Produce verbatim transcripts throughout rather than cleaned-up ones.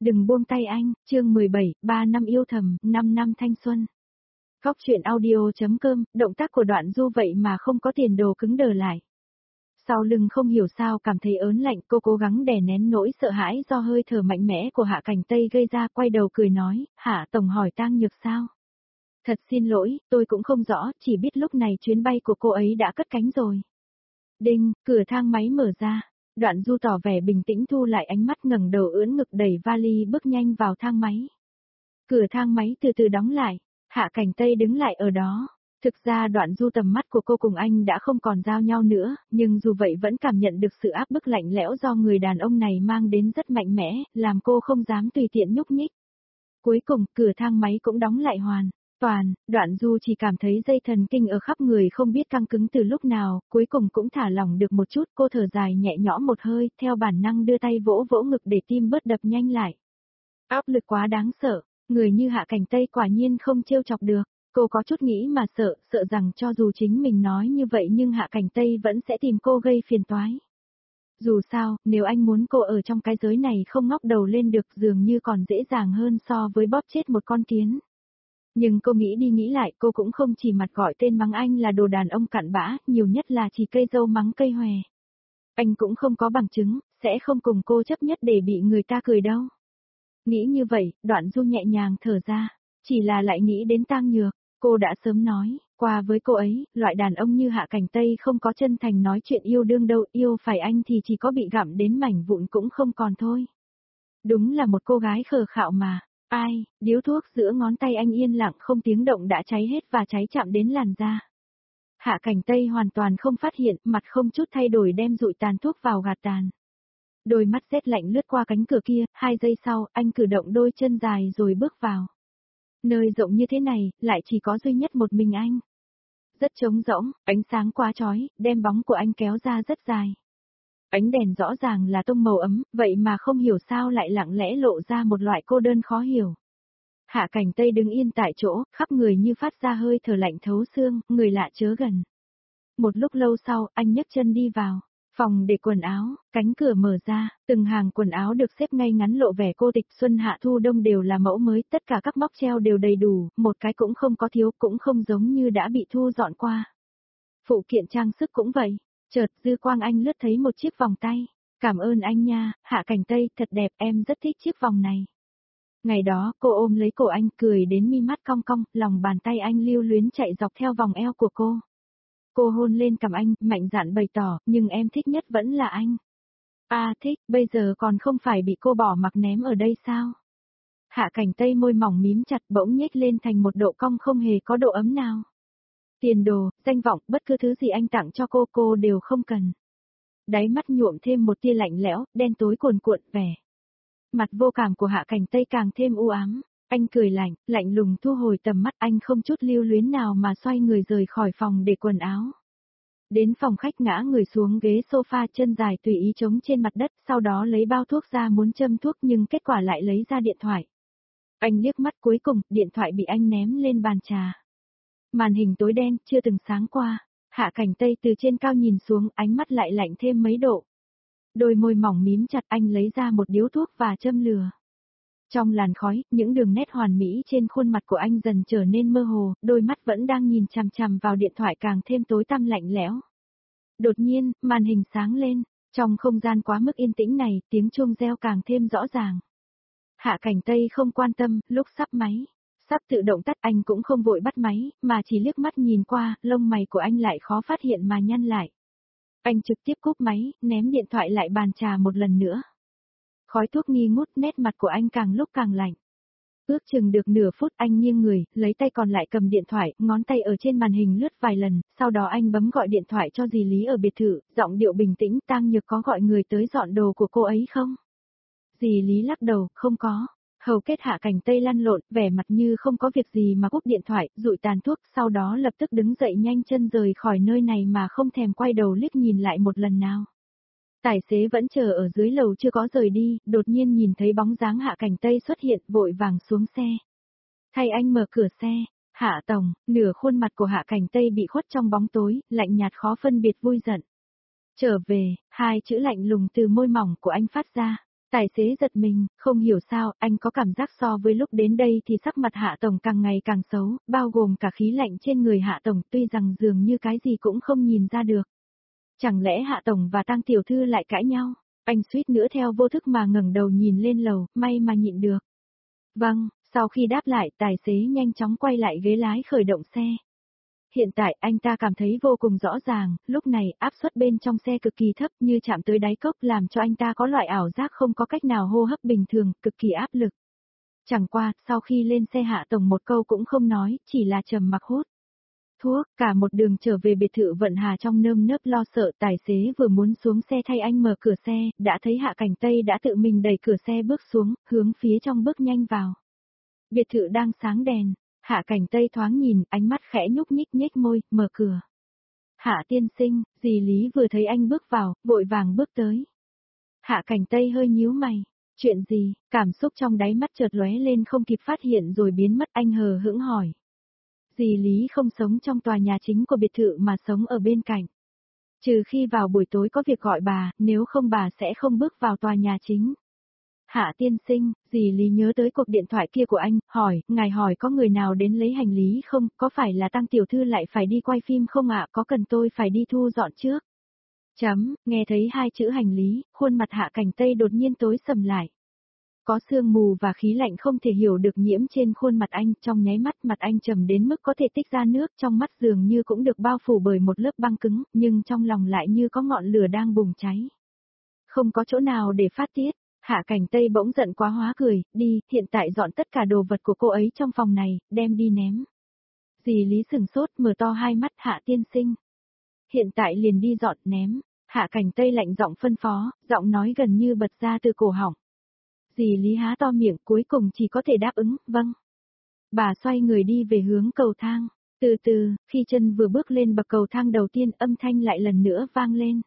Đừng buông tay anh, chương mười bảy, ba năm yêu thầm, năm năm thanh xuân. Góc truyện audio.com, động tác của Đoạn Du vậy mà không có tiền đồ cứng đờ lại. Sau lưng không hiểu sao cảm thấy ớn lạnh, cô cố gắng đè nén nỗi sợ hãi do hơi thở mạnh mẽ của Hạ Cảnh Tây gây ra, quay đầu cười nói, Hạ Tổng hỏi Tang Nhược sao? Thật xin lỗi, tôi cũng không rõ, chỉ biết lúc này chuyến bay của cô ấy đã cất cánh rồi. Đinh, cửa thang máy mở ra. Đoạn Du tỏ vẻ bình tĩnh thu lại ánh mắt, ngẩng đầu ưỡn ngực đẩy vali bước nhanh vào thang máy. Cửa thang máy từ từ đóng lại, Hạ Cảnh Tây đứng lại ở đó. Thực ra Đoạn Du tầm mắt của cô cùng anh đã không còn giao nhau nữa, nhưng dù vậy vẫn cảm nhận được sự áp bức lạnh lẽo do người đàn ông này mang đến rất mạnh mẽ, làm cô không dám tùy tiện nhúc nhích. Cuối cùng, cửa thang máy cũng đóng lại hoàn. Toàn, Đoạn Du chỉ cảm thấy dây thần kinh ở khắp người không biết căng cứng từ lúc nào, cuối cùng cũng thả lỏng được một chút, cô thở dài nhẹ nhõm một hơi, theo bản năng đưa tay vỗ vỗ ngực để tim bớt đập nhanh lại. Áp lực quá đáng sợ, người như Hạ Cảnh Tây quả nhiên không trêu chọc được, cô có chút nghĩ mà sợ, sợ rằng cho dù chính mình nói như vậy nhưng Hạ Cảnh Tây vẫn sẽ tìm cô gây phiền toái. Dù sao, nếu anh muốn cô ở trong cái giới này không ngóc đầu lên được dường như còn dễ dàng hơn so với bóp chết một con kiến. Nhưng cô nghĩ đi nghĩ lại, cô cũng không chỉ mặt gọi tên mắng anh là đồ đàn ông cặn bã, nhiều nhất là chỉ cây dâu mắng cây hòe. Anh cũng không có bằng chứng, sẽ không cùng cô chấp nhất để bị người ta cười đâu. Nghĩ như vậy, Đoạn Du nhẹ nhàng thở ra, chỉ là lại nghĩ đến Tang Nhược, cô đã sớm nói, qua với cô ấy, loại đàn ông như Hạ Cảnh Tây không có chân thành nói chuyện yêu đương đâu, yêu phải anh thì chỉ có bị gặm đến mảnh vụn cũng không còn thôi. Đúng là một cô gái khờ khạo mà. Ai, điếu thuốc giữa ngón tay anh yên lặng không tiếng động đã cháy hết và cháy chạm đến làn da. Hạ Cảnh Tây hoàn toàn không phát hiện, mặt không chút thay đổi đem dụi tàn thuốc vào gạt tàn. Đôi mắt rét lạnh lướt qua cánh cửa kia, hai giây sau, anh cử động đôi chân dài rồi bước vào. Nơi rộng như thế này, lại chỉ có duy nhất một mình anh. Rất trống rỗng, ánh sáng quá chói, đem bóng của anh kéo ra rất dài. Ánh đèn rõ ràng là tông màu ấm, vậy mà không hiểu sao lại lặng lẽ lộ ra một loại cô đơn khó hiểu. Hạ Cảnh Tây đứng yên tại chỗ, khắp người như phát ra hơi thở lạnh thấu xương, người lạ chớ gần. Một lúc lâu sau, anh nhấc chân đi vào. Phòng để quần áo, cánh cửa mở ra, từng hàng quần áo được xếp ngay ngắn lộ vẻ cô tịch xuân hạ thu đông đều là mẫu mới, tất cả các móc treo đều đầy đủ, một cái cũng không có thiếu, cũng không giống như đã bị thu dọn qua. Phụ kiện trang sức cũng vậy. Chợt dư quang anh lướt thấy một chiếc vòng tay. Cảm ơn anh nha, Hạ Cảnh Tây, thật đẹp, em rất thích chiếc vòng này. Ngày đó, cô ôm lấy cổ anh cười đến mi mắt cong cong, lòng bàn tay anh lưu luyến chạy dọc theo vòng eo của cô. Cô hôn lên cằm anh, mạnh dạn bày tỏ, nhưng em thích nhất vẫn là anh. À thích, bây giờ còn không phải bị cô bỏ mặc ném ở đây sao? Hạ Cảnh Tây môi mỏng mím chặt bỗng nhếch lên thành một độ cong không hề có độ ấm nào. Tiền đồ, danh vọng, bất cứ thứ gì anh tặng cho cô cô đều không cần. Đáy mắt nhuộm thêm một tia lạnh lẽo, đen tối cuồn cuộn vẻ. Mặt vô cảm của Hạ Cảnh Tây càng thêm u ám, anh cười lạnh, lạnh lùng thu hồi tầm mắt anh không chút lưu luyến nào mà xoay người rời khỏi phòng để quần áo. Đến phòng khách ngã người xuống ghế sofa chân dài tùy ý trống trên mặt đất, sau đó lấy bao thuốc ra muốn châm thuốc nhưng kết quả lại lấy ra điện thoại. Anh liếc mắt cuối cùng, điện thoại bị anh ném lên bàn trà. Màn hình tối đen, chưa từng sáng qua, Hạ Cảnh Tây từ trên cao nhìn xuống, ánh mắt lại lạnh thêm mấy độ. Đôi môi mỏng mím chặt anh lấy ra một điếu thuốc và châm lửa. Trong làn khói, những đường nét hoàn mỹ trên khuôn mặt của anh dần trở nên mơ hồ, đôi mắt vẫn đang nhìn chằm chằm vào điện thoại càng thêm tối tăm lạnh lẽo. Đột nhiên, màn hình sáng lên, trong không gian quá mức yên tĩnh này, tiếng chuông reo càng thêm rõ ràng. Hạ Cảnh Tây không quan tâm, lúc sắp máy. Sắp tự động tắt anh cũng không vội bắt máy, mà chỉ liếc mắt nhìn qua, lông mày của anh lại khó phát hiện mà nhăn lại. Anh trực tiếp cúp máy, ném điện thoại lại bàn trà một lần nữa. Khói thuốc nghi ngút, nét mặt của anh càng lúc càng lạnh. Ước chừng được nửa phút anh nghiêng người, lấy tay còn lại cầm điện thoại, ngón tay ở trên màn hình lướt vài lần, sau đó anh bấm gọi điện thoại cho dì Lý ở biệt thự, giọng điệu bình tĩnh, Tang Nhược có gọi người tới dọn đồ của cô ấy không? Dì Lý lắc đầu, không có. Hầu kết Hạ Cảnh Tây lăn lộn, vẻ mặt như không có việc gì mà cúp điện thoại, dụi tàn thuốc, sau đó lập tức đứng dậy nhanh chân rời khỏi nơi này mà không thèm quay đầu liếc nhìn lại một lần nào. Tài xế vẫn chờ ở dưới lầu chưa có rời đi, đột nhiên nhìn thấy bóng dáng Hạ Cảnh Tây xuất hiện, vội vàng xuống xe. Thay anh mở cửa xe, Hạ Tổng, nửa khuôn mặt của Hạ Cảnh Tây bị khuất trong bóng tối, lạnh nhạt khó phân biệt vui giận. Trở về, hai chữ lạnh lùng từ môi mỏng của anh phát ra. Tài xế giật mình, không hiểu sao, anh có cảm giác so với lúc đến đây thì sắc mặt Hạ Tổng càng ngày càng xấu, bao gồm cả khí lạnh trên người Hạ Tổng, tuy rằng dường như cái gì cũng không nhìn ra được. Chẳng lẽ Hạ Tổng và Tăng Tiểu Thư lại cãi nhau? Anh suýt nữa theo vô thức mà ngẩng đầu nhìn lên lầu, may mà nhịn được. Vâng, sau khi đáp lại, tài xế nhanh chóng quay lại ghế lái khởi động xe. Hiện tại anh ta cảm thấy vô cùng rõ ràng, lúc này áp suất bên trong xe cực kỳ thấp như chạm tới đáy cốc làm cho anh ta có loại ảo giác không có cách nào hô hấp bình thường, cực kỳ áp lực. Chẳng qua, sau khi lên xe Hạ Tổng một câu cũng không nói, chỉ là trầm mặc hút thuốc, cả một đường trở về biệt thự Vận Hà trong nơm nớp lo sợ, tài xế vừa muốn xuống xe thay anh mở cửa xe, đã thấy Hạ Cảnh Tây đã tự mình đẩy cửa xe bước xuống, hướng phía trong bước nhanh vào. Biệt thự đang sáng đèn, Hạ Cảnh Tây thoáng nhìn, ánh mắt khẽ nhúc nhích nhếch môi, mở cửa. Hạ tiên sinh, dì Lý vừa thấy anh bước vào, vội vàng bước tới. Hạ Cảnh Tây hơi nhíu mày. Chuyện gì? Cảm xúc trong đáy mắt chợt lóe lên không kịp phát hiện rồi biến mất, anh hờ hững hỏi. Dì Lý không sống trong tòa nhà chính của biệt thự mà sống ở bên cạnh. Trừ khi vào buổi tối có việc gọi bà, nếu không bà sẽ không bước vào tòa nhà chính. Hạ tiên sinh, dì Lý nhớ tới cuộc điện thoại kia của anh, hỏi, ngài hỏi có người nào đến lấy hành lý không, có phải là Tăng Tiểu Thư lại phải đi quay phim không ạ, có cần tôi phải đi thu dọn trước? Chấm, nghe thấy hai chữ hành lý, khuôn mặt Hạ Cảnh Tây đột nhiên tối sầm lại. Có sương mù và khí lạnh không thể hiểu được nhiễm trên khuôn mặt anh, trong nháy mắt mặt anh trầm đến mức có thể tích ra nước, trong mắt dường như cũng được bao phủ bởi một lớp băng cứng, nhưng trong lòng lại như có ngọn lửa đang bùng cháy. Không có chỗ nào để phát tiết, Hạ Cảnh Tây bỗng giận quá hóa cười, đi, hiện tại dọn tất cả đồ vật của cô ấy trong phòng này, đem đi ném. Dì Lý sừng sốt mở to hai mắt, Hạ tiên sinh. Hiện tại liền đi dọn ném, Hạ Cảnh Tây lạnh giọng phân phó, giọng nói gần như bật ra từ cổ họng. Dì Lý há to miệng cuối cùng chỉ có thể đáp ứng, vâng. Bà xoay người đi về hướng cầu thang. Từ từ, khi chân vừa bước lên bậc cầu thang đầu tiên âm thanh lại lần nữa vang lên.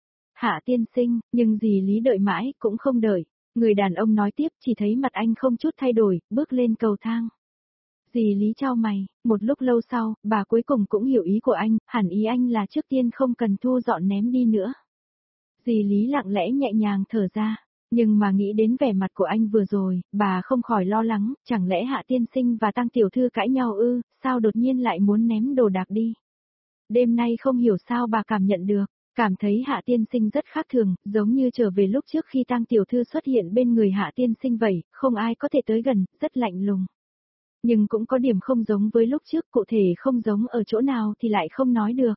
Hạ tiên sinh, nhưng dì Lý đợi mãi cũng không đợi. Người đàn ông nói tiếp chỉ thấy mặt anh không chút thay đổi, bước lên cầu thang. Dì Lý chau mày, một lúc lâu sau, bà cuối cùng cũng hiểu ý của anh, hẳn ý anh là trước tiên không cần thu dọn ném đi nữa. Dì Lý lặng lẽ nhẹ nhàng thở ra. Nhưng mà nghĩ đến vẻ mặt của anh vừa rồi, bà không khỏi lo lắng, chẳng lẽ Hạ tiên sinh và Tăng Tiểu Thư cãi nhau ư, sao đột nhiên lại muốn ném đồ đạc đi. Đêm nay không hiểu sao bà cảm nhận được, cảm thấy Hạ tiên sinh rất khác thường, giống như trở về lúc trước khi Tăng Tiểu Thư xuất hiện bên người Hạ tiên sinh vậy, không ai có thể tới gần, rất lạnh lùng. Nhưng cũng có điểm không giống với lúc trước, cụ thể không giống ở chỗ nào thì lại không nói được.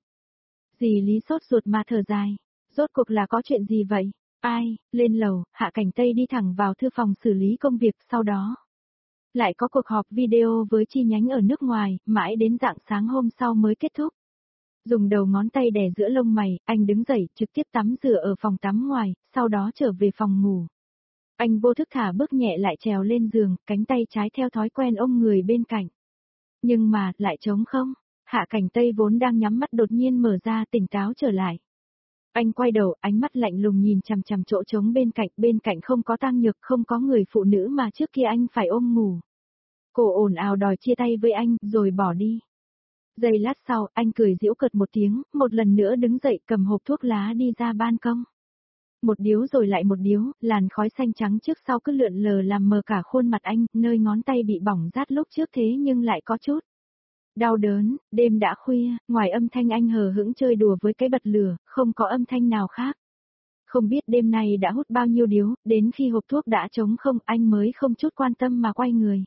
Dì Lý sốt ruột mà thở dài, rốt cuộc là có chuyện gì vậy? Ai, lên lầu, Hạ Cảnh Tây đi thẳng vào thư phòng xử lý công việc, sau đó. Lại có cuộc họp video với chi nhánh ở nước ngoài, mãi đến rạng sáng hôm sau mới kết thúc. Dùng đầu ngón tay đè giữa lông mày, anh đứng dậy, trực tiếp tắm rửa ở phòng tắm ngoài, sau đó trở về phòng ngủ. Anh vô thức thả bước nhẹ lại trèo lên giường, cánh tay trái theo thói quen ôm người bên cạnh. Nhưng mà, lại trống không? Hạ Cảnh Tây vốn đang nhắm mắt đột nhiên mở ra tỉnh táo trở lại. Anh quay đầu, ánh mắt lạnh lùng nhìn chằm chằm chỗ trống bên cạnh, bên cạnh không có Tăng Nhược, không có người phụ nữ mà trước kia anh phải ôm ngủ. Cô ồn ào đòi chia tay với anh, rồi bỏ đi. Giây lát sau, anh cười giễu cợt một tiếng, một lần nữa đứng dậy cầm hộp thuốc lá đi ra ban công. Một điếu rồi lại một điếu, làn khói xanh trắng trước sau cứ lượn lờ làm mờ cả khuôn mặt anh, nơi ngón tay bị bỏng rát lúc trước thế nhưng lại có chút đau đớn. Đêm đã khuya, ngoài âm thanh anh hờ hững chơi đùa với cái bật lửa, không có âm thanh nào khác. Không biết đêm nay đã hút bao nhiêu điếu, đến khi hộp thuốc đã trống không anh mới không chút quan tâm mà quay người.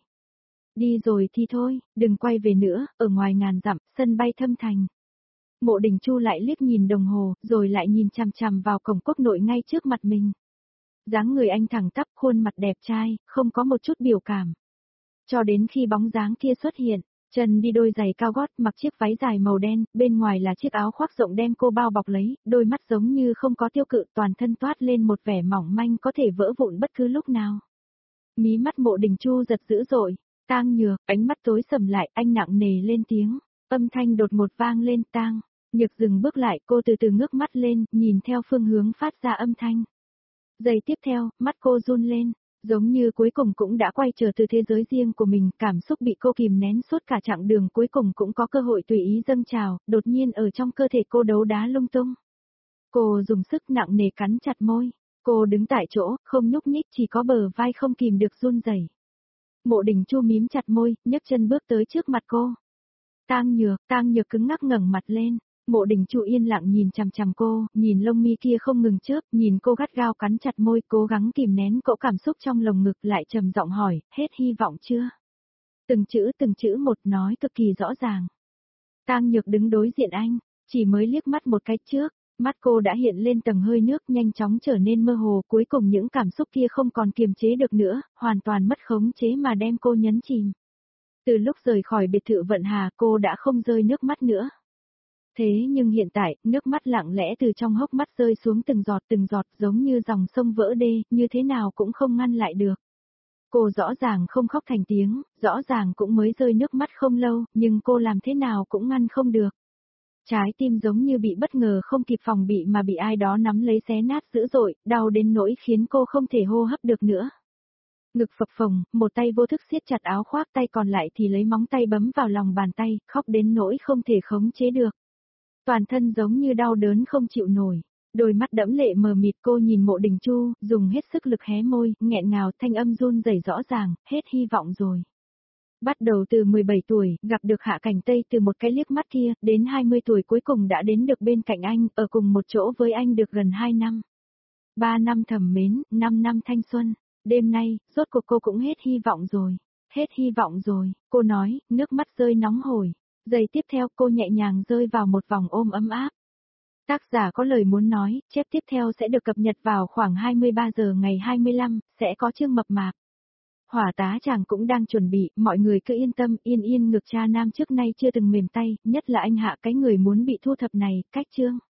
Đi rồi thì thôi, đừng quay về nữa, ở ngoài ngàn dặm, sân bay Thâm Thành. Mộ Đình Chu lại liếc nhìn đồng hồ, rồi lại nhìn chằm chằm vào cổng quốc nội ngay trước mặt mình. Dáng người anh thẳng tắp, khuôn mặt đẹp trai, không có một chút biểu cảm. Cho đến khi bóng dáng kia xuất hiện, chân đi đôi giày cao gót, mặc chiếc váy dài màu đen, bên ngoài là chiếc áo khoác rộng đem cô bao bọc lấy, đôi mắt giống như không có tiêu cự, toàn thân toát lên một vẻ mỏng manh có thể vỡ vụn bất cứ lúc nào. Mí mắt Mộ Đình Chu giật dữ dội, Tang Nhược, ánh mắt tối sầm lại, anh nặng nề lên tiếng, âm thanh đột ngột vang lên. Tang Nhược dừng bước lại, cô từ từ ngước mắt lên, nhìn theo phương hướng phát ra âm thanh. Giây tiếp theo, mắt cô run lên, giống như cuối cùng cũng đã quay trở từ thế giới riêng của mình, cảm xúc bị cô kìm nén suốt cả chặng đường cuối cùng cũng có cơ hội tùy ý dâng trào, đột nhiên ở trong cơ thể cô đấu đá lung tung. Cô dùng sức nặng nề cắn chặt môi, Cô đứng tại chỗ, không nhúc nhích, chỉ có bờ vai không kìm được run rẩy. Mộ Đình Chu mím chặt môi, nhấc chân bước tới trước mặt cô. Tang Nhược, Tang Nhược cứng ngắc ngẩng mặt lên. Mộ Đình Chu yên lặng nhìn chằm chằm cô, nhìn lông mi kia không ngừng chớp, nhìn cô gắt gao cắn chặt môi, cố gắng kìm nén cỗ cảm xúc trong lồng ngực, lại trầm giọng hỏi, hết hy vọng chưa? Từng chữ từng chữ một nói cực kỳ rõ ràng. Tang Nhược đứng đối diện anh, chỉ mới liếc mắt một cái trước, mắt cô đã hiện lên tầng hơi nước, nhanh chóng trở nên mơ hồ, cuối cùng những cảm xúc kia không còn kiềm chế được nữa, hoàn toàn mất khống chế mà đem cô nhấn chìm. Từ lúc rời khỏi biệt thự Vận Hà, cô đã không rơi nước mắt nữa. Thế nhưng hiện tại, nước mắt lặng lẽ từ trong hốc mắt rơi xuống từng giọt từng giọt, giống như dòng sông vỡ đê, như thế nào cũng không ngăn lại được. Cô rõ ràng không khóc thành tiếng, rõ ràng cũng mới rơi nước mắt không lâu, nhưng cô làm thế nào cũng ngăn không được. Trái tim giống như bị bất ngờ không kịp phòng bị mà bị ai đó nắm lấy xé nát dữ dội, đau đến nỗi khiến cô không thể hô hấp được nữa. Ngực phập phồng, một tay vô thức siết chặt áo khoác, tay còn lại thì lấy móng tay bấm vào lòng bàn tay, khóc đến nỗi không thể khống chế được. Toàn thân giống như đau đớn không chịu nổi. Đôi mắt đẫm lệ mờ mịt, cô nhìn Mộ Đình Chu, dùng hết sức lực hé môi, nghẹn ngào, thanh âm run rẩy rõ ràng, hết hy vọng rồi. Bắt đầu từ mười bảy tuổi, gặp được Hạ Cảnh Tây từ một cái liếc mắt kia, đến hai mươi tuổi cuối cùng đã đến được bên cạnh anh, ở cùng một chỗ với anh được gần hai năm. ba năm thầm mến, năm năm thanh xuân. Đêm nay, rốt cuộc cô cũng hết hy vọng rồi. Hết hy vọng rồi, cô nói, nước mắt rơi nóng hổi. Giây tiếp theo cô nhẹ nhàng rơi vào một vòng ôm ấm áp. Tác giả có lời muốn nói, chép tiếp theo sẽ được cập nhật vào khoảng hai mươi ba giờ ngày hai mươi lăm, sẽ có chương mập mạp. Hỏa tá chàng cũng đang chuẩn bị, mọi người cứ yên tâm, yên yên ngực cha nam trước nay chưa từng mềm tay, nhất là anh Hạ, cái người muốn bị thu thập này, cách chương.